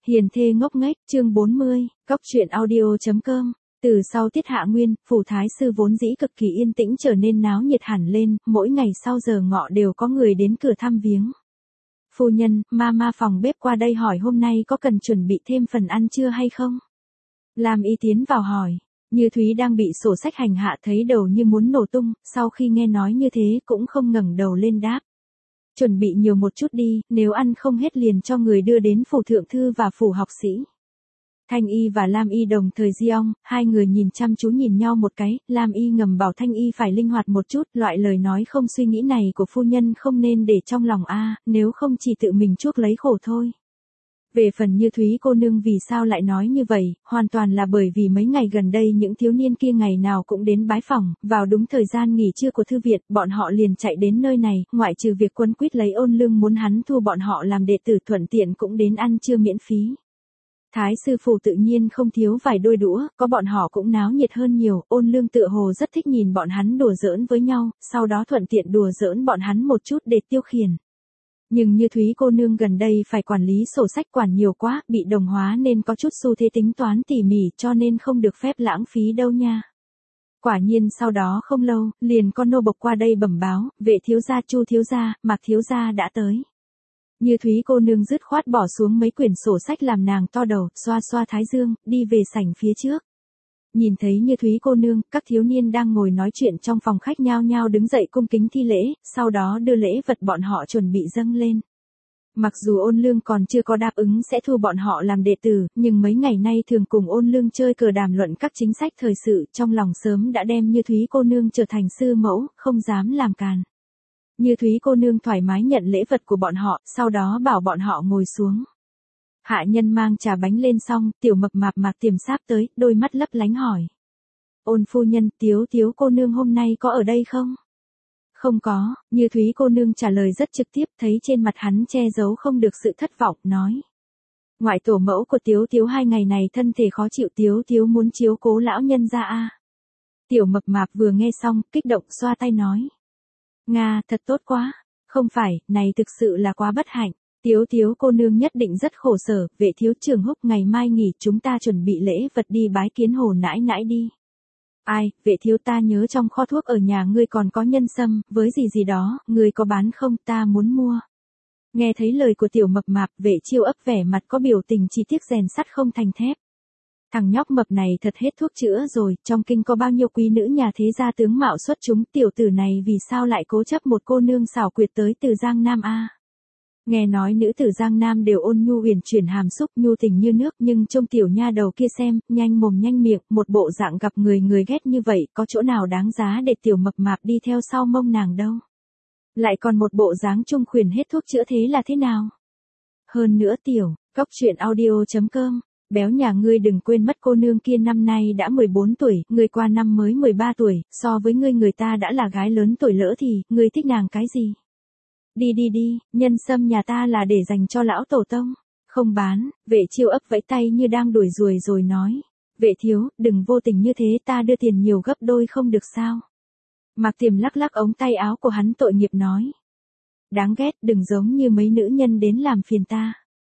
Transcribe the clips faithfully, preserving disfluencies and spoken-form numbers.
Hiền thê ngốc nghếch, chương bốn mươi, cóc truyện audio.com. Từ sau tiết hạ nguyên, phủ thái sư vốn dĩ cực kỳ yên tĩnh trở nên náo nhiệt hẳn lên, mỗi ngày sau giờ ngọ đều có người đến cửa thăm viếng. Phu nhân, ma ma phòng bếp qua đây hỏi hôm nay có cần chuẩn bị thêm phần ăn trưa hay không? Lam Y tiến vào hỏi. Như Thúy đang bị sổ sách hành hạ thấy đầu như muốn nổ tung, sau khi nghe nói như thế cũng không ngẩng đầu lên đáp. Chuẩn bị nhiều một chút đi, nếu ăn không hết liền cho người đưa đến phủ thượng thư và phủ học sĩ. Thanh Y và Lam Y đồng thời giong, hai người nhìn chăm chú nhìn nhau một cái, Lam Y ngầm bảo Thanh Y phải linh hoạt một chút, loại lời nói không suy nghĩ này của phu nhân không nên để trong lòng a, nếu không chỉ tự mình chuốc lấy khổ thôi. Về phần Như Thúy cô nương vì sao lại nói như vậy, hoàn toàn là bởi vì mấy ngày gần đây những thiếu niên kia ngày nào cũng đến bái phỏng, vào đúng thời gian nghỉ trưa của thư viện, bọn họ liền chạy đến nơi này, ngoại trừ việc quấn quýt lấy Ôn Lương muốn hắn thu bọn họ làm đệ tử thuận tiện cũng đến ăn trưa miễn phí. Thái sư phủ tự nhiên không thiếu vài đôi đũa, có bọn họ cũng náo nhiệt hơn nhiều, Ôn Lương tựa hồ rất thích nhìn bọn hắn đùa giỡn với nhau, sau đó thuận tiện đùa giỡn bọn hắn một chút để tiêu khiển. Nhưng Như Thúy cô nương gần đây phải quản lý sổ sách quản nhiều quá, bị đồng hóa nên có chút xu thế tính toán tỉ mỉ cho nên không được phép lãng phí đâu nha. Quả nhiên sau đó không lâu, liền con nô bộc qua đây bẩm báo, vệ thiếu gia Chu thiếu gia, Mạc thiếu gia đã tới. Như Thúy cô nương dứt khoát bỏ xuống mấy quyển sổ sách làm nàng to đầu, xoa xoa thái dương, đi về sảnh phía trước. Nhìn thấy Như Thúy cô nương, các thiếu niên đang ngồi nói chuyện trong phòng khách nhao nhao đứng dậy cung kính thi lễ, sau đó đưa lễ vật bọn họ chuẩn bị dâng lên. Mặc dù Ôn Lương còn chưa có đáp ứng sẽ thu bọn họ làm đệ tử, nhưng mấy ngày nay thường cùng Ôn Lương chơi cờ đàm luận các chính sách thời sự, trong lòng sớm đã đem Như Thúy cô nương trở thành sư mẫu, không dám làm càn. Như Thúy cô nương thoải mái nhận lễ vật của bọn họ, sau đó bảo bọn họ ngồi xuống. Hạ nhân mang trà bánh lên xong, tiểu mập mạp Mạc Tiềm sáp tới, đôi mắt lấp lánh hỏi. Ôn phu nhân, Tiếu Tiếu cô nương hôm nay có ở đây không? Không có, Như Thúy cô nương trả lời rất trực tiếp, thấy trên mặt hắn che giấu không được sự thất vọng, nói. Ngoại tổ mẫu của Tiếu Tiếu hai ngày này thân thể khó chịu, Tiếu Tiếu muốn chiếu cố lão nhân ra a. Tiểu mập mạp vừa nghe xong, kích động xoa tay nói. Nga, thật tốt quá, không phải, này thực sự là quá bất hạnh. Tiếu Tiếu cô nương nhất định rất khổ sở, vệ thiếu trường Húc ngày mai nghỉ chúng ta chuẩn bị lễ vật đi bái kiến hồ nãi nãi đi. Ai, vệ thiếu ta nhớ trong kho thuốc ở nhà ngươi còn có nhân sâm, với gì gì đó, ngươi có bán không, ta muốn mua. Nghe thấy lời của tiểu mập mạp, vệ chiêu ấp vẻ mặt có biểu tình chỉ tiếc rèn sắt không thành thép. Thằng nhóc mập này thật hết thuốc chữa rồi, trong kinh có bao nhiêu quý nữ nhà thế gia tướng mạo xuất chúng, tiểu tử này vì sao lại cố chấp một cô nương xảo quyệt tới từ Giang Nam a? Nghe nói nữ tử Giang Nam đều ôn nhu uyển chuyển hàm xúc nhu tình như nước, nhưng trông tiểu nha đầu kia xem, nhanh mồm nhanh miệng, một bộ dạng gặp người người ghét như vậy, có chỗ nào đáng giá để tiểu mập mạp đi theo sau mông nàng đâu. Lại còn một bộ dáng trung khuyển hết thuốc chữa thế là thế nào? Hơn nữa tiểu, cóc truyện audio.com, béo nhà ngươi đừng quên mất cô nương kia năm nay đã mười bốn tuổi, ngươi qua năm mới mười ba tuổi, so với ngươi người ta đã là gái lớn tuổi lỡ thì, ngươi thích nàng cái gì? Đi đi đi, nhân sâm nhà ta là để dành cho lão tổ tông. Không bán, vệ chiêu ấp vẫy tay như đang đuổi ruồi rồi nói. Vệ thiếu, đừng vô tình như thế, ta đưa tiền nhiều gấp đôi không được sao. Mạc Tiềm lắc lắc ống tay áo của hắn tội nghiệp nói. Đáng ghét, đừng giống như mấy nữ nhân đến làm phiền ta.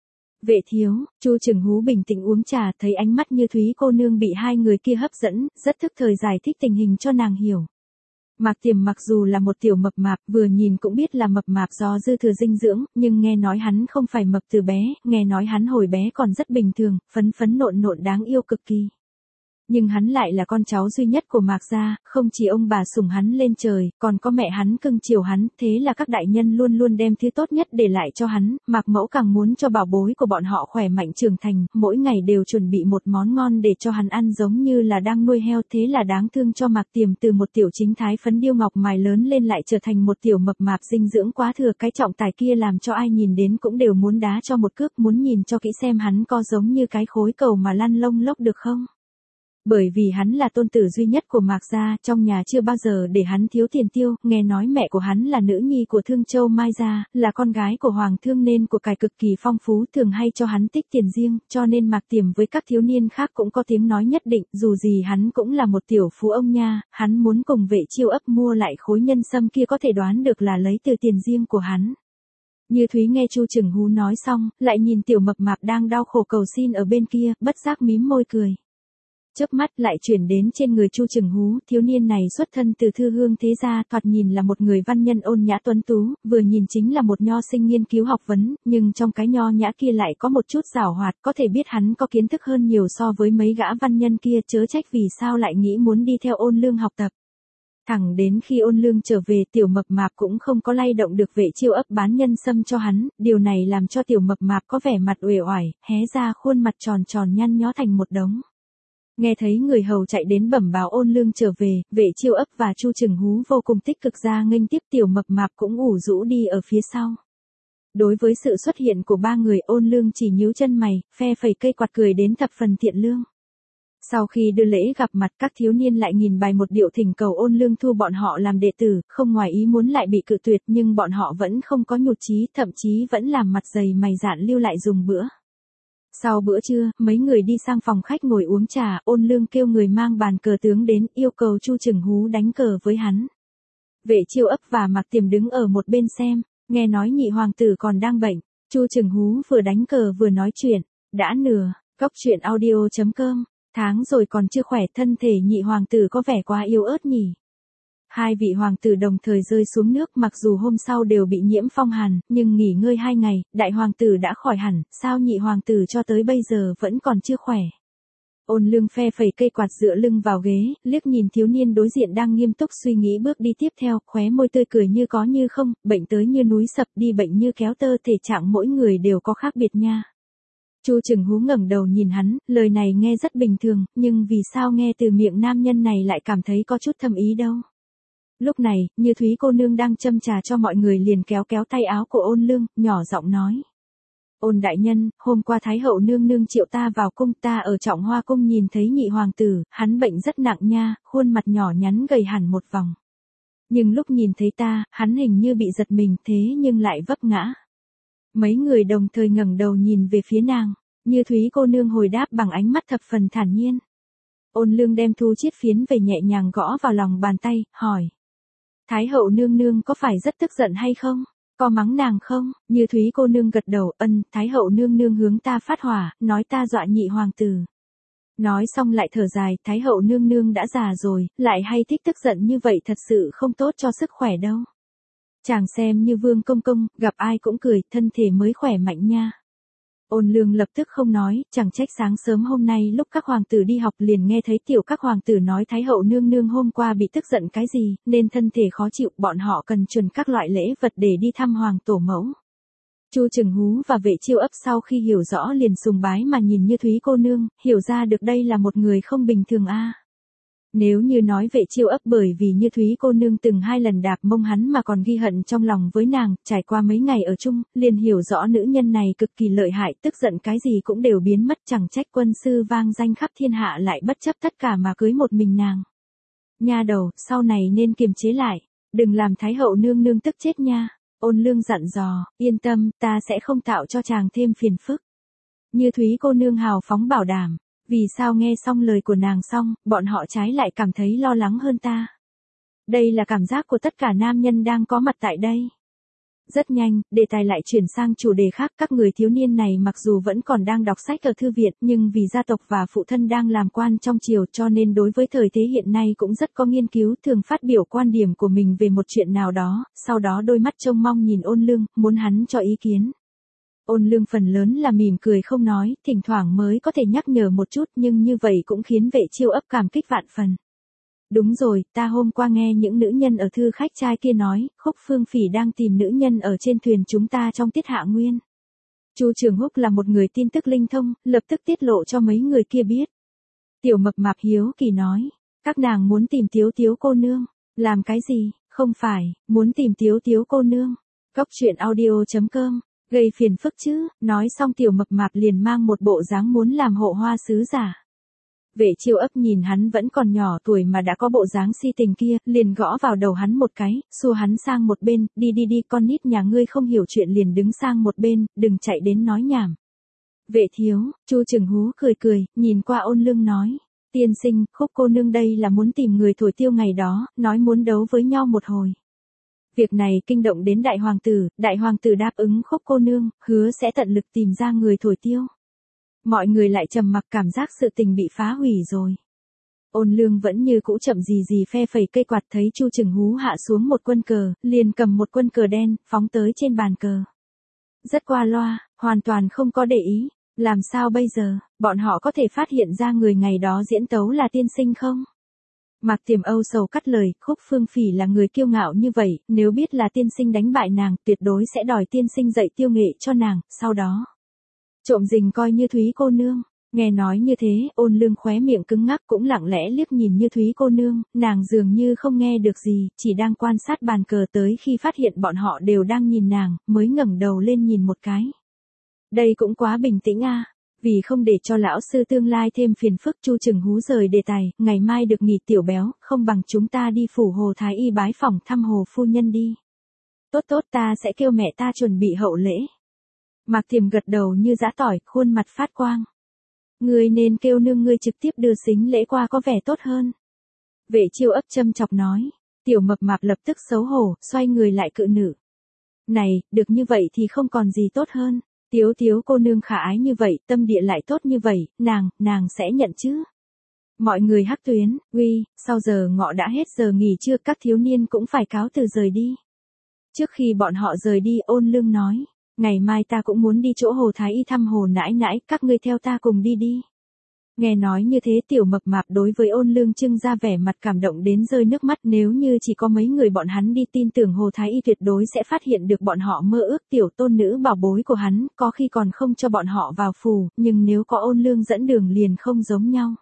Vệ thiếu, Chu Trừng Hú bình tĩnh uống trà, thấy ánh mắt Như Thúy cô nương bị hai người kia hấp dẫn, rất thức thời giải thích tình hình cho nàng hiểu. Mạc Tiềm mặc dù là một tiểu mập mạp, vừa nhìn cũng biết là mập mạp do dư thừa dinh dưỡng, nhưng nghe nói hắn không phải mập từ bé, nghe nói hắn hồi bé còn rất bình thường, phấn phấn nộn nộn đáng yêu cực kỳ. Nhưng hắn lại là con cháu duy nhất của Mạc gia, không chỉ ông bà sủng hắn lên trời, còn có mẹ hắn cưng chiều hắn, thế là các đại nhân luôn luôn đem thứ tốt nhất để lại cho hắn, Mạc mẫu càng muốn cho bảo bối của bọn họ khỏe mạnh trưởng thành, mỗi ngày đều chuẩn bị một món ngon để cho hắn ăn giống như là đang nuôi heo, thế là đáng thương cho Mạc Tiềm từ một tiểu chính thái phấn điêu ngọc mài lớn lên lại trở thành một tiểu mập mạp dinh dưỡng quá thừa, cái trọng tài kia làm cho ai nhìn đến cũng đều muốn đá cho một cước, muốn nhìn cho kỹ xem hắn có giống như cái khối cầu mà lăn lông lốc được không. Bởi vì hắn là tôn tử duy nhất của Mạc gia, trong nhà chưa bao giờ để hắn thiếu tiền tiêu, nghe nói mẹ của hắn là nữ nhi của Thương Châu Mai gia, là con gái của Hoàng thương nên của cải cực kỳ phong phú, thường hay cho hắn tích tiền riêng, cho nên Mạc Tiềm với các thiếu niên khác cũng có tiếng nói nhất định, dù gì hắn cũng là một tiểu phú ông nha, hắn muốn cùng vệ chiêu ấp mua lại khối nhân sâm kia có thể đoán được là lấy từ tiền riêng của hắn. Như Thúy nghe Chu Trừng Hú nói xong, lại nhìn tiểu mập mạp đang đau khổ cầu xin ở bên kia, bất giác mím môi cười. Chớp mắt lại chuyển đến trên người Chu Trừng Hú, thiếu niên này xuất thân từ thư hương thế gia, thoạt nhìn là một người văn nhân ôn nhã tuấn tú, vừa nhìn chính là một nho sinh nghiên cứu học vấn, nhưng trong cái nho nhã kia lại có một chút giảo hoạt, có thể biết hắn có kiến thức hơn nhiều so với mấy gã văn nhân kia, chớ trách vì sao lại nghĩ muốn đi theo Ôn Lương học tập. Thẳng đến khi Ôn Lương trở về, tiểu mập mạp cũng không có lay động được Vệ Chiêu ấp bán nhân sâm cho hắn, điều này làm cho tiểu mập mạp có vẻ mặt uể oải, hé ra khuôn mặt tròn tròn nhăn nhó thành một đống. Nghe thấy người hầu chạy đến bẩm báo Ôn Lương trở về, Vệ Chiêu ấp và Chu Trừng Hú vô cùng tích cực ra nghênh tiếp, tiểu mập mạp cũng ủ rũ đi ở phía sau. Đối với sự xuất hiện của ba người, Ôn Lương chỉ nhíu chân mày, phe phẩy cây quạt cười đến thập phần thiện lương. Sau khi đưa lễ gặp mặt, các thiếu niên lại nhìn bài một điệu thỉnh cầu Ôn Lương thu bọn họ làm đệ tử, không ngoài ý muốn lại bị cự tuyệt, nhưng bọn họ vẫn không có nhụt chí, thậm chí vẫn làm mặt dày mày dạn lưu lại dùng bữa. Sau bữa trưa, mấy người đi sang phòng khách ngồi uống trà, Ôn Lương kêu người mang bàn cờ tướng đến, yêu cầu Chu Trừng Hú đánh cờ với hắn. Vệ Chiêu ấp và Mạc Tiềm đứng ở một bên xem, nghe nói nhị hoàng tử còn đang bệnh, Chu Trừng Hú vừa đánh cờ vừa nói chuyện, đã nửa, cốc truyện audio chấm com, tháng rồi còn chưa khỏe, thân thể nhị hoàng tử có vẻ quá yếu ớt nhỉ. Hai vị hoàng tử đồng thời rơi xuống nước, mặc dù hôm sau đều bị nhiễm phong hàn, nhưng nghỉ ngơi hai ngày, đại hoàng tử đã khỏi hẳn, sao nhị hoàng tử cho tới bây giờ vẫn còn chưa khỏe. Ôn Lương phe phẩy cây quạt dựa lưng vào ghế, liếc nhìn thiếu niên đối diện đang nghiêm túc suy nghĩ bước đi tiếp theo, khóe môi tươi cười như có như không, bệnh tới như núi sập đi bệnh như kéo tơ, thể trạng mỗi người đều có khác biệt nha. Chu Trừng Hú ngẩng đầu nhìn hắn, lời này nghe rất bình thường, nhưng vì sao nghe từ miệng nam nhân này lại cảm thấy có chút thâm ý đâu. Lúc này, Như Thúy cô nương đang châm trà cho mọi người liền kéo kéo tay áo của Ôn Lương, nhỏ giọng nói. Ôn đại nhân, hôm qua Thái hậu nương nương triệu ta vào cung, ta ở Trọng Hoa cung nhìn thấy nhị hoàng tử, hắn bệnh rất nặng nha, khuôn mặt nhỏ nhắn gầy hẳn một vòng. Nhưng lúc nhìn thấy ta, hắn hình như bị giật mình, thế nhưng lại vấp ngã. Mấy người đồng thời ngẩng đầu nhìn về phía nàng, Như Thúy cô nương hồi đáp bằng ánh mắt thập phần thản nhiên. Ôn Lương đem thu chiết phiến về nhẹ nhàng gõ vào lòng bàn tay, hỏi. Thái hậu nương nương có phải rất tức giận hay không? Có mắng nàng không? Như Thúy cô nương gật đầu, ân, Thái hậu nương nương hướng ta phát hỏa, nói ta dọa nhị hoàng tử. Nói xong lại thở dài, Thái hậu nương nương đã già rồi, lại hay thích tức giận như vậy thật sự không tốt cho sức khỏe đâu. Chàng xem như Vương công công, gặp ai cũng cười, thân thể mới khỏe mạnh nha. Ôn Lương lập tức không nói, chẳng trách sáng sớm hôm nay lúc các hoàng tử đi học liền nghe thấy tiểu các hoàng tử nói Thái hậu nương nương hôm qua bị tức giận cái gì, nên thân thể khó chịu, bọn họ cần chuẩn các loại lễ vật để đi thăm hoàng tổ mẫu. Chu Trừng Hú và Vệ Chiêu ấp sau khi hiểu rõ liền sùng bái mà nhìn Như Thúy cô nương, hiểu ra được đây là một người không bình thường a. Nếu như nói Vệ Chiêu ấp bởi vì Như Thúy cô nương từng hai lần đạp mông hắn mà còn ghi hận trong lòng với nàng, trải qua mấy ngày ở chung, liền hiểu rõ nữ nhân này cực kỳ lợi hại, tức giận cái gì cũng đều biến mất, chẳng trách quân sư vang danh khắp thiên hạ lại bất chấp tất cả mà cưới một mình nàng. Nha đầu, sau này nên kiềm chế lại, đừng làm Thái hậu nương nương tức chết nha. Ôn Lương dặn dò, yên tâm, ta sẽ không tạo cho chàng thêm phiền phức. Như Thúy cô nương hào phóng bảo đảm. Vì sao nghe xong lời của nàng xong, bọn họ trái lại cảm thấy lo lắng hơn ta. Đây là cảm giác của tất cả nam nhân đang có mặt tại đây. Rất nhanh, đề tài lại chuyển sang chủ đề khác, các người thiếu niên này mặc dù vẫn còn đang đọc sách ở thư viện, nhưng vì gia tộc và phụ thân đang làm quan trong triều cho nên đối với thời thế hiện nay cũng rất có nghiên cứu, thường phát biểu quan điểm của mình về một chuyện nào đó, sau đó đôi mắt trông mong nhìn Ôn Lương, muốn hắn cho ý kiến. Ôn Lương phần lớn là mỉm cười không nói, thỉnh thoảng mới có thể nhắc nhở một chút, nhưng như vậy cũng khiến Vệ Chiêu ấp cảm kích vạn phần. Đúng rồi, ta hôm qua nghe những nữ nhân ở thư khách trai kia nói, Khúc Phương Phỉ đang tìm nữ nhân ở trên thuyền chúng ta trong tiết hạ nguyên. Chu Trường Húc là một người tin tức linh thông, lập tức tiết lộ cho mấy người kia biết. Tiểu mập mạp hiếu kỳ nói, các nàng muốn tìm Tiếu Tiếu cô nương, làm cái gì, không phải, muốn tìm Tiếu Tiếu cô nương. Cốc truyện audio chấm com, gây phiền phức chứ, nói xong tiểu mập mạp liền mang một bộ dáng muốn làm hộ hoa sứ giả. Vệ Chiêu ấp nhìn hắn vẫn còn nhỏ tuổi mà đã có bộ dáng si tình kia, liền gõ vào đầu hắn một cái, xua hắn sang một bên, đi đi đi con nít nhà ngươi không hiểu chuyện liền đứng sang một bên, đừng chạy đến nói nhảm. Vệ thiếu, Chu Trừng Hú cười cười, nhìn qua Ôn Lương nói, tiên sinh, Khúc cô nương đây là muốn tìm người thổi tiêu ngày đó, nói muốn đấu với nhau một hồi. Việc này kinh động đến đại hoàng tử, đại hoàng tử đáp ứng Khúc cô nương, hứa sẽ tận lực tìm ra người thổi tiêu. Mọi người lại trầm mặc, cảm giác sự tình bị phá hủy rồi. Ôn Lương vẫn như cũ chậm gì gì phe phẩy cây quạt, thấy Chu Trừng Hú hạ xuống một quân cờ, liền cầm một quân cờ đen, phóng tới trên bàn cờ. Rất qua loa, hoàn toàn không có để ý. Làm sao bây giờ, bọn họ có thể phát hiện ra người ngày đó diễn tấu là tiên sinh không? Mạc Tiềm âu sầu cắt lời, Khúc Phương Phỉ là người kiêu ngạo như vậy, nếu biết là tiên sinh đánh bại nàng, tuyệt đối sẽ đòi tiên sinh dạy tiêu nghệ cho nàng, sau đó trộm rình coi Như Thúy cô nương. Nghe nói như thế, Ôn Lương khóe miệng cứng ngắc, cũng lặng lẽ liếc nhìn Như Thúy cô nương, nàng dường như không nghe được gì, chỉ đang quan sát bàn cờ, tới khi phát hiện bọn họ đều đang nhìn nàng, mới ngẩng đầu lên nhìn một cái. Đây cũng quá bình tĩnh a. Vì không để cho lão sư tương lai thêm phiền phức, Chu Trừng Hú rời đề tài, ngày mai được nghỉ Tiểu Béo, không bằng chúng ta đi phủ Hồ Thái Y bái phỏng thăm Hồ phu nhân đi. Tốt tốt, ta sẽ kêu mẹ ta chuẩn bị hậu lễ. Mạc Tiềm gật đầu như giã tỏi, khuôn mặt phát quang. Ngươi nên kêu nương ngươi trực tiếp đưa sính lễ qua có vẻ tốt hơn. Vệ Chiêu ấp châm chọc nói. Tiểu Mập Mạp lập tức xấu hổ, xoay người lại cự nữ. Này, được như vậy thì không còn gì tốt hơn. Tiếu Tiếu cô nương khả ái như vậy, tâm địa lại tốt như vậy, nàng, nàng sẽ nhận chứ. Mọi người hắc tuyến, uy, sau giờ ngọ đã hết giờ nghỉ trưa, các thiếu niên cũng phải cáo từ rời đi. Trước khi bọn họ rời đi, Ôn Lương nói, ngày mai ta cũng muốn đi chỗ Hồ Thái Y thăm Hồ nãi nãi, các ngươi theo ta cùng đi đi. Nghe nói như thế, Tiểu Mập Mạp đối với Ôn Lương trưng ra vẻ mặt cảm động đến rơi nước mắt, nếu như chỉ có mấy người bọn hắn đi, tin tưởng Hồ Thái Y tuyệt đối sẽ phát hiện được bọn họ mơ ước tiểu tôn nữ bảo bối của hắn, có khi còn không cho bọn họ vào phủ, nhưng nếu có Ôn Lương dẫn đường liền không giống nhau.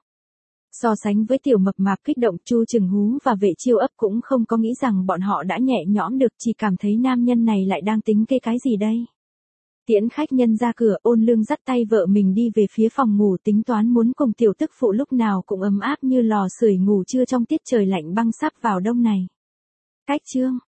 So sánh với Tiểu Mập Mạp kích động, Chu Trừng Hú và Vệ Chiêu ấp cũng không có nghĩ rằng bọn họ đã nhẹ nhõm được, chỉ cảm thấy nam nhân này lại đang tính kê cái gì đây. Tiễn khách nhân ra cửa, Ôn Lương dắt tay vợ mình đi về phía phòng ngủ, tính toán muốn cùng tiểu tức phụ lúc nào cũng ấm áp như lò sưởi ngủ trưa trong tiết trời lạnh băng sắp vào đông này. Cách chương